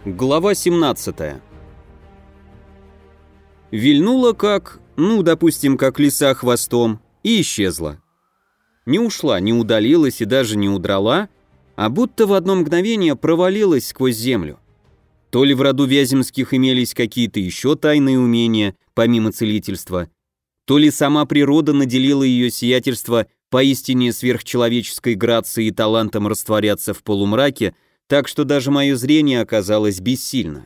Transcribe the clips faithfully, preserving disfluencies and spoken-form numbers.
Глава семнадцатая. Вильнула как, ну, допустим, как лиса хвостом, и исчезла. Не ушла, не удалилась и даже не удрала, а будто в одно мгновение провалилась сквозь землю. То ли в роду Вяземских имелись какие-то еще тайные умения, помимо целительства, то ли сама природа наделила ее сиятельство поистине сверхчеловеческой грацией и талантом растворяться в полумраке, так что даже мое зрение оказалось бессильно.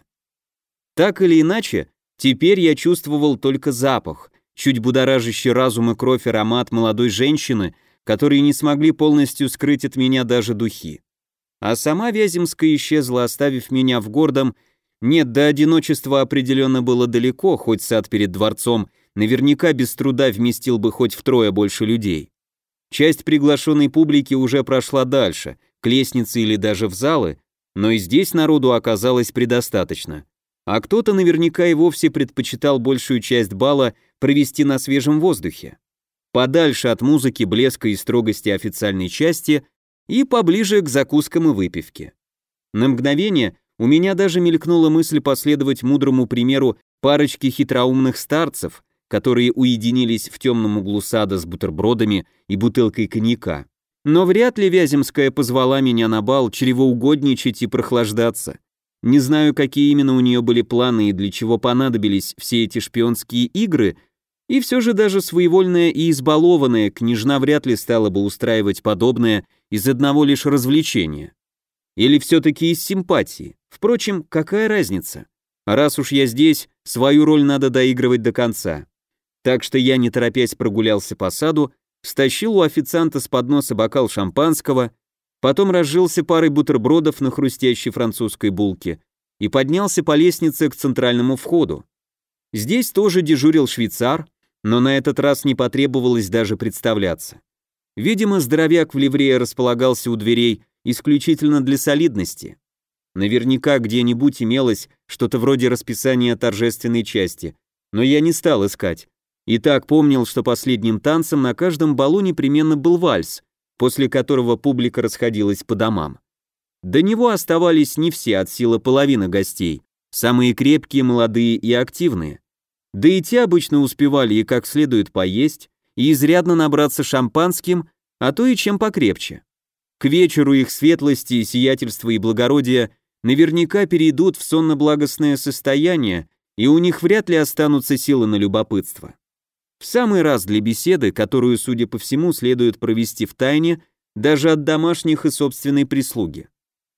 Так или иначе, теперь я чувствовал только запах, чуть будоражащий разум и кровь аромат молодой женщины, которые не смогли полностью скрыть от меня даже духи. А сама Вяземская исчезла, оставив меня в гордом. Нет, до одиночества определенно было далеко, хоть сад перед дворцом наверняка без труда вместил бы хоть втрое больше людей. Часть приглашенной публики уже прошла дальше, к лестнице или даже в залы, но и здесь народу оказалось предостаточно. А кто-то наверняка и вовсе предпочитал большую часть бала провести на свежем воздухе, подальше от музыки, блеска и строгости официальной части и поближе к закускам и выпивке. На мгновение у меня даже мелькнула мысль последовать мудрому примеру парочки хитроумных старцев, которые уединились в темном углу сада с бутербродами и бутылкой коньяка. Но вряд ли Вяземская позвала меня на бал чревоугодничать и прохлаждаться. Не знаю, какие именно у нее были планы и для чего понадобились все эти шпионские игры, и все же даже своевольная и избалованная княжна вряд ли стала бы устраивать подобное из одного лишь развлечения. Или все-таки из симпатии. Впрочем, какая разница? Раз уж я здесь, свою роль надо доигрывать до конца. Так что я, не торопясь, прогулялся по саду, стащил у официанта с подноса бокал шампанского, потом разжился парой бутербродов на хрустящей французской булке и поднялся по лестнице к центральному входу. Здесь тоже дежурил швейцар, но на этот раз не потребовалось даже представляться. Видимо, здоровяк в ливрее располагался у дверей исключительно для солидности. Наверняка где-нибудь имелось что-то вроде расписания торжественной части, но я не стал искать. И так помнил, что последним танцем на каждом балу непременно был вальс, после которого публика расходилась по домам. До него оставались не все от силы половины гостей, самые крепкие, молодые и активные. Да и те обычно успевали и как следует поесть, и изрядно набраться шампанским, а то и чем покрепче. К вечеру их светлости, сиятельства и благородия наверняка перейдут в сонно-благостное состояние, и у них вряд ли останутся силы на любопытство. В самый раз для беседы, которую, судя по всему, следует провести в тайне, даже от домашних и собственной прислуги.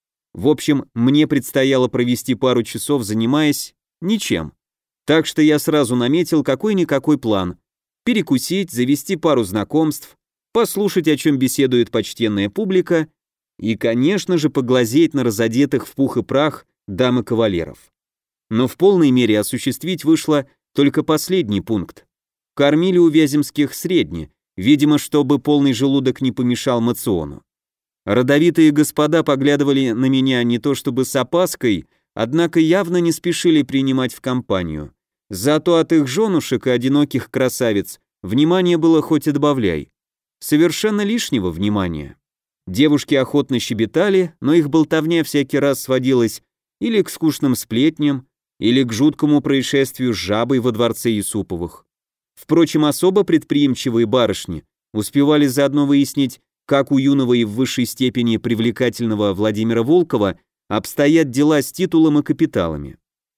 В общем, мне предстояло провести пару часов, занимаясь ничем. Так что я сразу наметил какой-никакой план. Перекусить, завести пару знакомств, послушать, о чем беседует почтенная публика, и, конечно же, поглазеть на разодетых в пух и прах дам и кавалеров. Но в полной мере осуществить вышло только последний пункт. Кормили у Вяземских средне, видимо, чтобы полный желудок не помешал моциону. Родовитые господа поглядывали на меня не то чтобы с опаской, однако явно не спешили принимать в компанию. Зато от их женушек и одиноких красавиц внимание было хоть и добавляй. Совершенно лишнего внимания. Девушки охотно щебетали, но их болтовня всякий раз сводилась или к скучным сплетням, или к жуткому происшествию с жабой во дворце Юсуповых. Впрочем, особо предприимчивые барышни успевали заодно выяснить, как у юного и в высшей степени привлекательного Владимира Волкова обстоят дела с титулом и капиталами.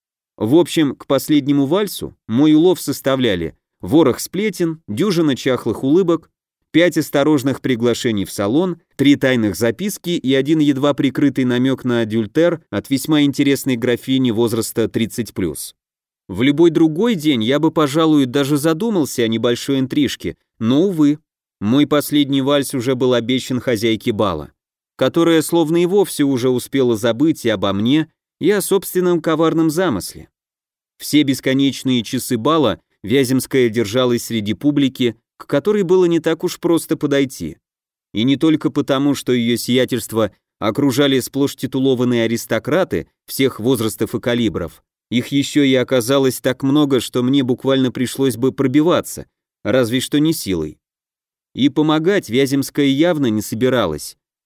В общем, к последнему вальсу мой улов составляли ворох сплетен, дюжина чахлых улыбок, пять осторожных приглашений в салон, три тайных записки и один едва прикрытый намек на адюльтер от весьма интересной графини возраста тридцать плюс. В любой другой день я бы, пожалуй, даже задумался о небольшой интрижке, но, увы, мой последний вальс уже был обещан хозяйке бала, которая словно и вовсе уже успела забыть и обо мне, и о собственном коварном замысле. Все бесконечные часы бала Вяземская держалась среди публики, к которой было не так уж просто подойти. И не только потому, что ее сиятельство окружали сплошь титулованные аристократы всех возрастов и калибров, их еще и оказалось так много, что мне буквально пришлось бы пробиваться, разве что не силой. И помогать Вяземская явно не собиралась,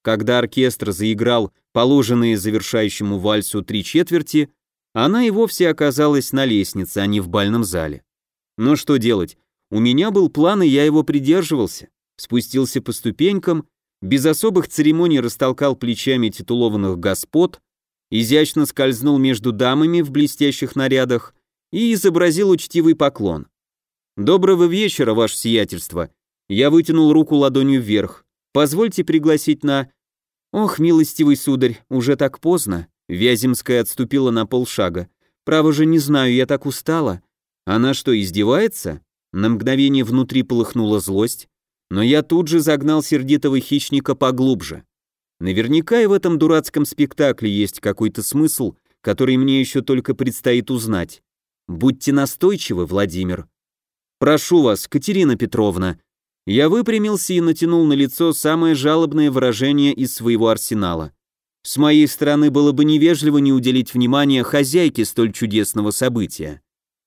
Когда оркестр заиграл положенные завершающему вальсу три четверти, она и вовсе оказалась на лестнице, а не в бальном зале. Но что делать? У меня был план, и я его придерживался. Спустился по ступенькам, без особых церемоний растолкал плечами титулованных господ, изящно скользнул между дамами в блестящих нарядах и изобразил учтивый поклон. «Доброго вечера, ваше сиятельство!» Я вытянул руку ладонью вверх. «Позвольте пригласить на...» «Ох, милостивый сударь, уже так поздно!» Вяземская отступила на полшага. «Право же не знаю, я так устала». «Она что, издевается?» На мгновение внутри полыхнула злость, но я тут же загнал сердитого хищника поглубже. Наверняка и в этом дурацком спектакле есть какой-то смысл, который мне еще только предстоит узнать. Будьте настойчивы, Владимир. Прошу вас, Катерина Петровна. Я выпрямился и натянул на лицо самое жалобное выражение из своего арсенала. С моей стороны было бы невежливо не уделить внимания хозяйке столь чудесного события.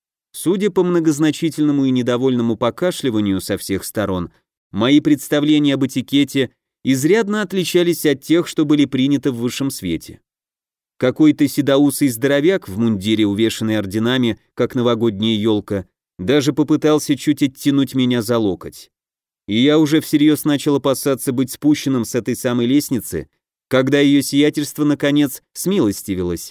Судя по многозначительному и недовольному покашливанию со всех сторон, мои представления об этикете изрядно отличались от тех, что были приняты в высшем свете. Какой-то седоусый здоровяк в мундире, увешанный орденами, как новогодняя елка, даже попытался чуть оттянуть меня за локоть. И я уже всерьез начал опасаться быть спущенным с этой самой лестницы, когда ее сиятельство, наконец, смилостивилось.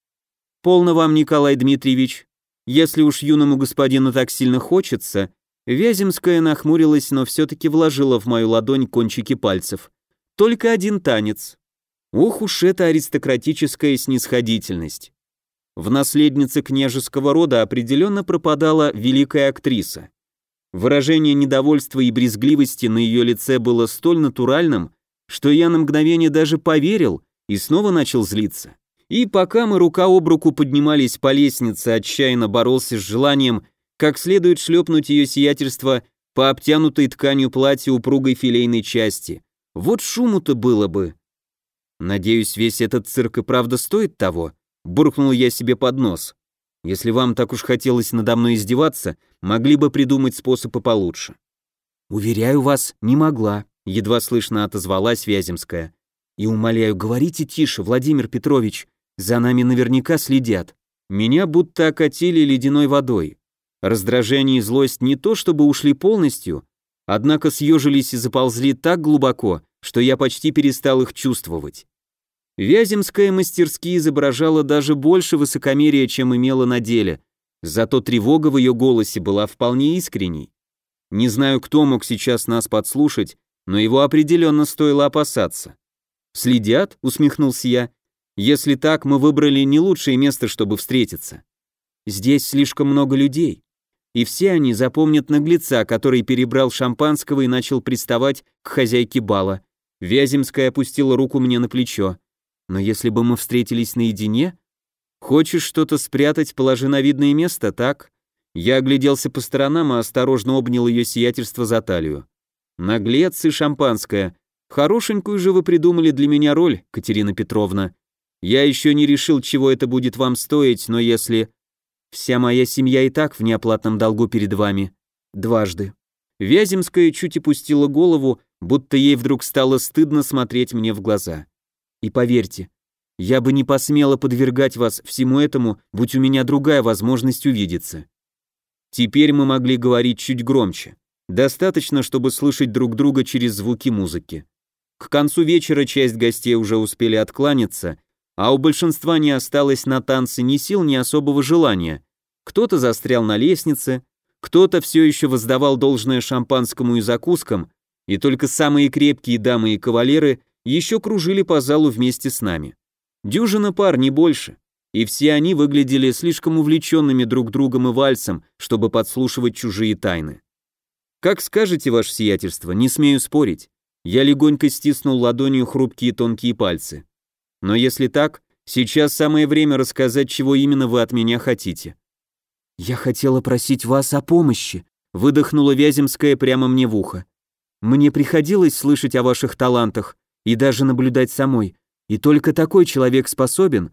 «Полно вам, Николай Дмитриевич. Если уж юному господину так сильно хочется...» Вяземская нахмурилась, но все-таки вложила в мою ладонь кончики пальцев. «Только один танец». Ох уж эта аристократическая снисходительность. В наследнице княжеского рода определенно пропадала великая актриса. Выражение недовольства и брезгливости на ее лице было столь натуральным, что я на мгновение даже поверил и снова начал злиться. И пока мы рука об руку поднимались по лестнице, отчаянно боролся с желанием как следует шлепнуть ее сиятельство по обтянутой тканью платья упругой филейной части. Вот шуму-то было бы. Надеюсь, весь этот цирк и правда стоит того, буркнул я себе под нос. Если вам так уж хотелось надо мной издеваться, могли бы придумать способ и получше. Уверяю вас, не могла, едва слышно отозвалась Вяземская. И умоляю, говорите тише, Владимир Петрович, за нами наверняка следят. Меня будто окатили ледяной водой. Раздражение и злость не то чтобы ушли полностью, однако съежились и заползли так глубоко, что я почти перестал их чувствовать. Вяземская мастерски изображала даже больше высокомерия, чем имела на деле, зато тревога в ее голосе была вполне искренней. Не знаю, кто мог сейчас нас подслушать, но его определенно стоило опасаться. «Следят?» — усмехнулся я. «Если так, мы выбрали не лучшее место, чтобы встретиться. Здесь слишком много людей. И все они запомнят наглеца, который перебрал шампанского и начал приставать к хозяйке бала». Вяземская опустила руку мне на плечо. «Но если бы мы встретились наедине? Хочешь что-то спрятать, положи на видное место, так?» Я огляделся по сторонам и осторожно обнял ее сиятельство за талию. «Наглец и шампанское. Хорошенькую же вы придумали для меня роль, Катерина Петровна. Я еще не решил, чего это будет вам стоить, но если... Вся моя семья и так в неоплатном долгу перед вами. Дважды». Вяземская чуть опустила голову, будто ей вдруг стало стыдно смотреть мне в глаза. «И поверьте, я бы не посмела подвергать вас всему этому, будь у меня другая возможность увидеться». Теперь мы могли говорить чуть громче. Достаточно, чтобы слышать друг друга через звуки музыки. К концу вечера часть гостей уже успели откланяться, а у большинства не осталось на танцы ни сил, ни особого желания. Кто-то застрял на лестнице, кто-то все еще воздавал должное шампанскому и закускам, и только самые крепкие дамы и кавалеры еще кружили по залу вместе с нами. Дюжина пар, не больше, и все они выглядели слишком увлеченными друг другом и вальсом, чтобы подслушивать чужие тайны. «Как скажете, ваше сиятельство, не смею спорить». Я легонько стиснул ладонью хрупкие тонкие пальцы. «Но если так, сейчас самое время рассказать, чего именно вы от меня хотите». «Я хотела просить вас о помощи», — выдохнула Вяземская прямо мне в ухо. «Мне приходилось слышать о ваших талантах и даже наблюдать самой, и только такой человек способен...»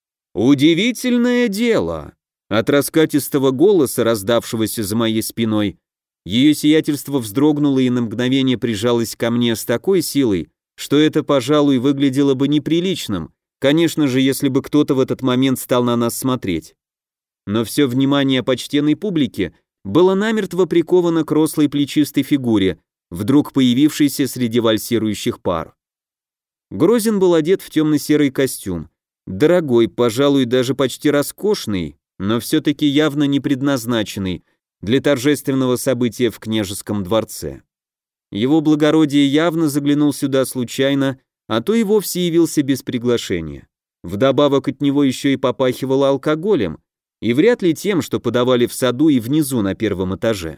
«Удивительное дело!» От раскатистого голоса, раздавшегося за моей спиной, ее сиятельство вздрогнуло и на мгновение прижалось ко мне с такой силой, что это, пожалуй, выглядело бы неприличным, конечно же, если бы кто-то в этот момент стал на нас смотреть. Но все внимание почтенной публики было намертво приковано к рослой плечистой фигуре, вдруг появившейся среди вальсирующих пар. Грозин был одет в темно-серый костюм, дорогой, пожалуй, даже почти роскошный, но все-таки явно не предназначенный для торжественного события в княжеском дворце. Его благородие явно заглянул сюда случайно, а то и вовсе явился без приглашения. Вдобавок от него еще и попахивало алкоголем, и вряд ли тем, что подавали в саду и внизу на первом этаже.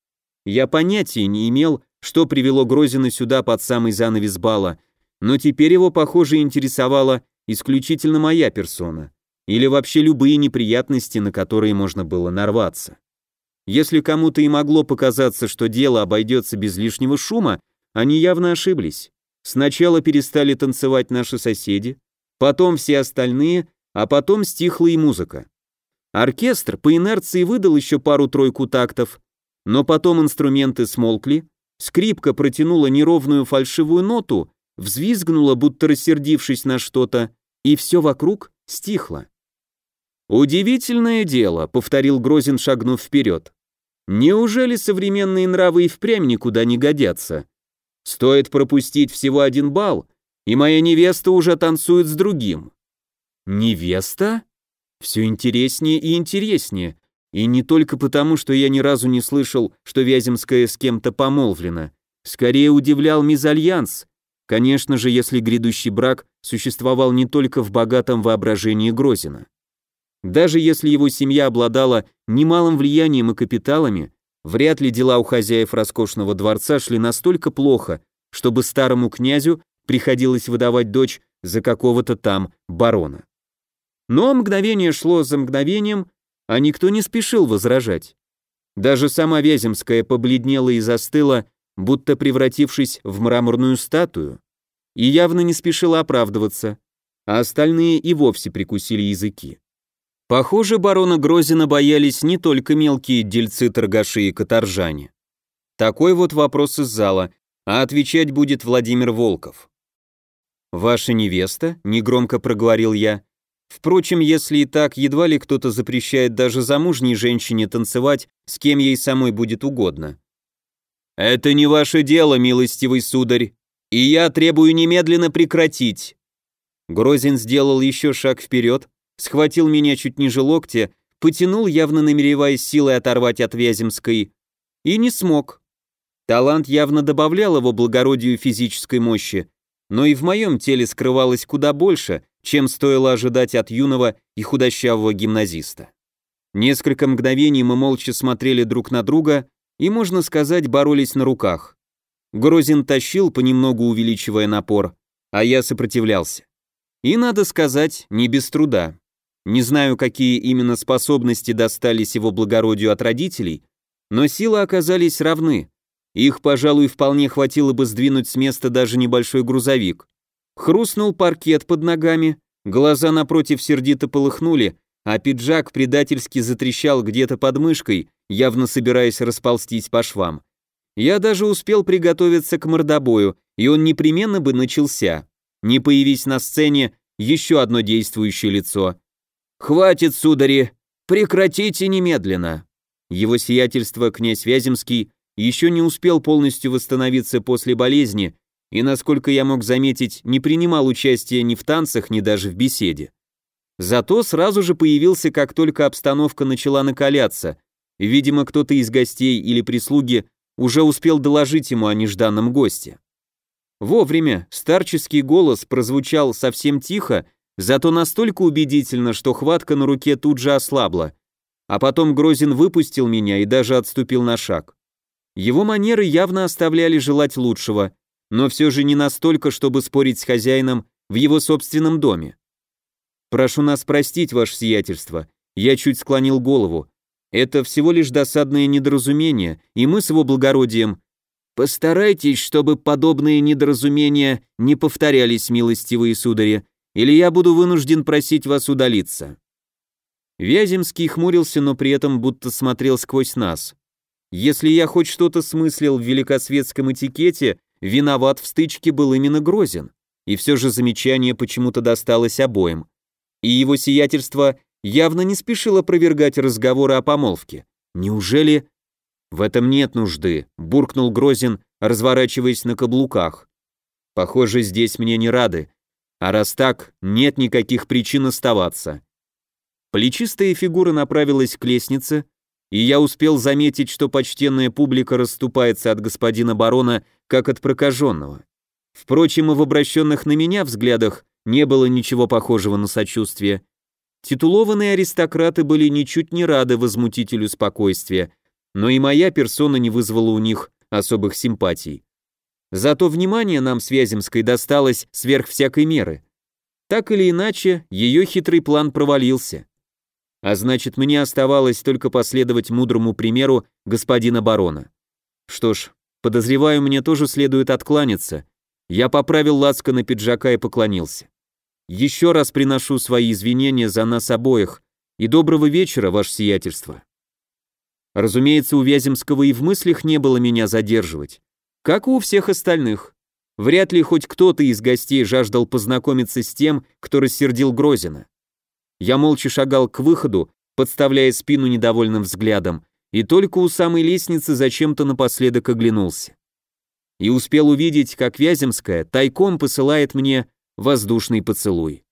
Я понятия не имел, что привело Грозина сюда под самый занавес бала, но теперь его, похоже, интересовала исключительно моя персона, или вообще любые неприятности, на которые можно было нарваться. Если кому-то и могло показаться, что дело обойдется без лишнего шума, они явно ошиблись. Сначала перестали танцевать наши соседи, потом все остальные, а потом стихла и музыка. Оркестр по инерции выдал еще пару-тройку тактов, но потом инструменты смолкли, скрипка протянула неровную фальшивую ноту, взвизгнула, будто рассердившись на что-то, и все вокруг стихло. «Удивительное дело», — повторил Грозин, шагнув вперед. «Неужели современные нравы и впрямь никуда не годятся? Стоит пропустить всего один бал, и моя невеста уже танцует с другим». «Невеста?» Все интереснее и интереснее, и не только потому, что я ни разу не слышал, что Вяземская с кем-то помолвлена. Скорее удивлял мезальянс, конечно же, если грядущий брак существовал не только в богатом воображении Грозина. Даже если его семья обладала немалым влиянием и капиталами, вряд ли дела у хозяев роскошного дворца шли настолько плохо, чтобы старому князю приходилось выдавать дочь за какого-то там барона. Но мгновение шло за мгновением, а никто не спешил возражать. Даже сама Вяземская побледнела и застыла, будто превратившись в мраморную статую, и явно не спешила оправдываться, а остальные и вовсе прикусили языки. Похоже, барона Грозина боялись не только мелкие дельцы-торгаши и каторжане. Такой вот вопрос из зала, а отвечать будет Владимир Волков. «Ваша невеста?» — негромко проговорил я. Впрочем, если и так, едва ли кто-то запрещает даже замужней женщине танцевать, с кем ей самой будет угодно. «Это не ваше дело, милостивый сударь, и я требую немедленно прекратить». Грозин сделал еще шаг вперед, схватил меня чуть ниже локтя, потянул, явно намереваясь силой оторвать от Вяземской, и не смог. Талант явно добавлял его благородию физической мощи, но и в моем теле скрывалось куда больше, чем стоило ожидать от юного и худощавого гимназиста. Несколько мгновений мы молча смотрели друг на друга и, можно сказать, боролись на руках. Грозин тащил, понемногу увеличивая напор, а я сопротивлялся. И, надо сказать, не без труда. Не знаю, какие именно способности достались его благородию от родителей, но силы оказались равны. Их, пожалуй, вполне хватило бы сдвинуть с места даже небольшой грузовик. Хрустнул паркет под ногами, глаза напротив сердито полыхнули, а пиджак предательски затрещал где-то под мышкой, явно собираясь расползтись по швам. Я даже успел приготовиться к мордобою, и он непременно бы начался. Не появись на сцене еще одно действующее лицо. «Хватит, судари! Прекратите немедленно!» Его сиятельство, князь Вяземский, еще не успел полностью восстановиться после болезни и, насколько я мог заметить, не принимал участия ни в танцах, ни даже в беседе. Зато сразу же появился, как только обстановка начала накаляться, и, видимо, кто-то из гостей или прислуги уже успел доложить ему о нежданном госте. Вовремя старческий голос прозвучал совсем тихо, зато настолько убедительно, что хватка на руке тут же ослабла, а потом Грозин выпустил меня и даже отступил на шаг. Его манеры явно оставляли желать лучшего, но все же не настолько, чтобы спорить с хозяином в его собственном доме. «Прошу нас простить, ваше сиятельство», я чуть склонил голову. «Это всего лишь досадное недоразумение, и мы с его благородием...» «Постарайтесь, чтобы подобные недоразумения не повторялись, милостивые судари, или я буду вынужден просить вас удалиться». Вяземский хмурился, но при этом будто смотрел сквозь нас. Если я хоть что-то смыслил в великосветском этикете, виноват в стычке был именно Грозин, и все же замечание почему-то досталось обоим. И его сиятельство явно не спешило опровергать разговоры о помолвке. Неужели... «В этом нет нужды», — буркнул Грозин, разворачиваясь на каблуках. «Похоже, здесь мне не рады. А раз так, нет никаких причин оставаться». Плечистая фигура направилась к лестнице, и я успел заметить, что почтенная публика расступается от господина барона, как от прокаженного. Впрочем, и в обращенных на меня взглядах не было ничего похожего на сочувствие. Титулованные аристократы были ничуть не рады возмутителю спокойствия, но и моя персона не вызвала у них особых симпатий. Зато внимание нам с Вяземской досталось сверх всякой меры. Так или иначе, ее хитрый план провалился. А значит, мне оставалось только последовать мудрому примеру господина барона. Что ж, подозреваю, мне тоже следует откланяться. Я поправил лацканы пиджака и поклонился. Еще раз приношу свои извинения за нас обоих, и доброго вечера, ваше сиятельство. Разумеется, у Вяземского и в мыслях не было меня задерживать, как и у всех остальных. Вряд ли хоть кто-то из гостей жаждал познакомиться с тем, кто рассердил Грозина. Я молча шагал к выходу, подставляя спину недовольным взглядом, и только у самой лестницы зачем-то напоследок оглянулся. И успел увидеть, как Вяземская тайком посылает мне воздушный поцелуй.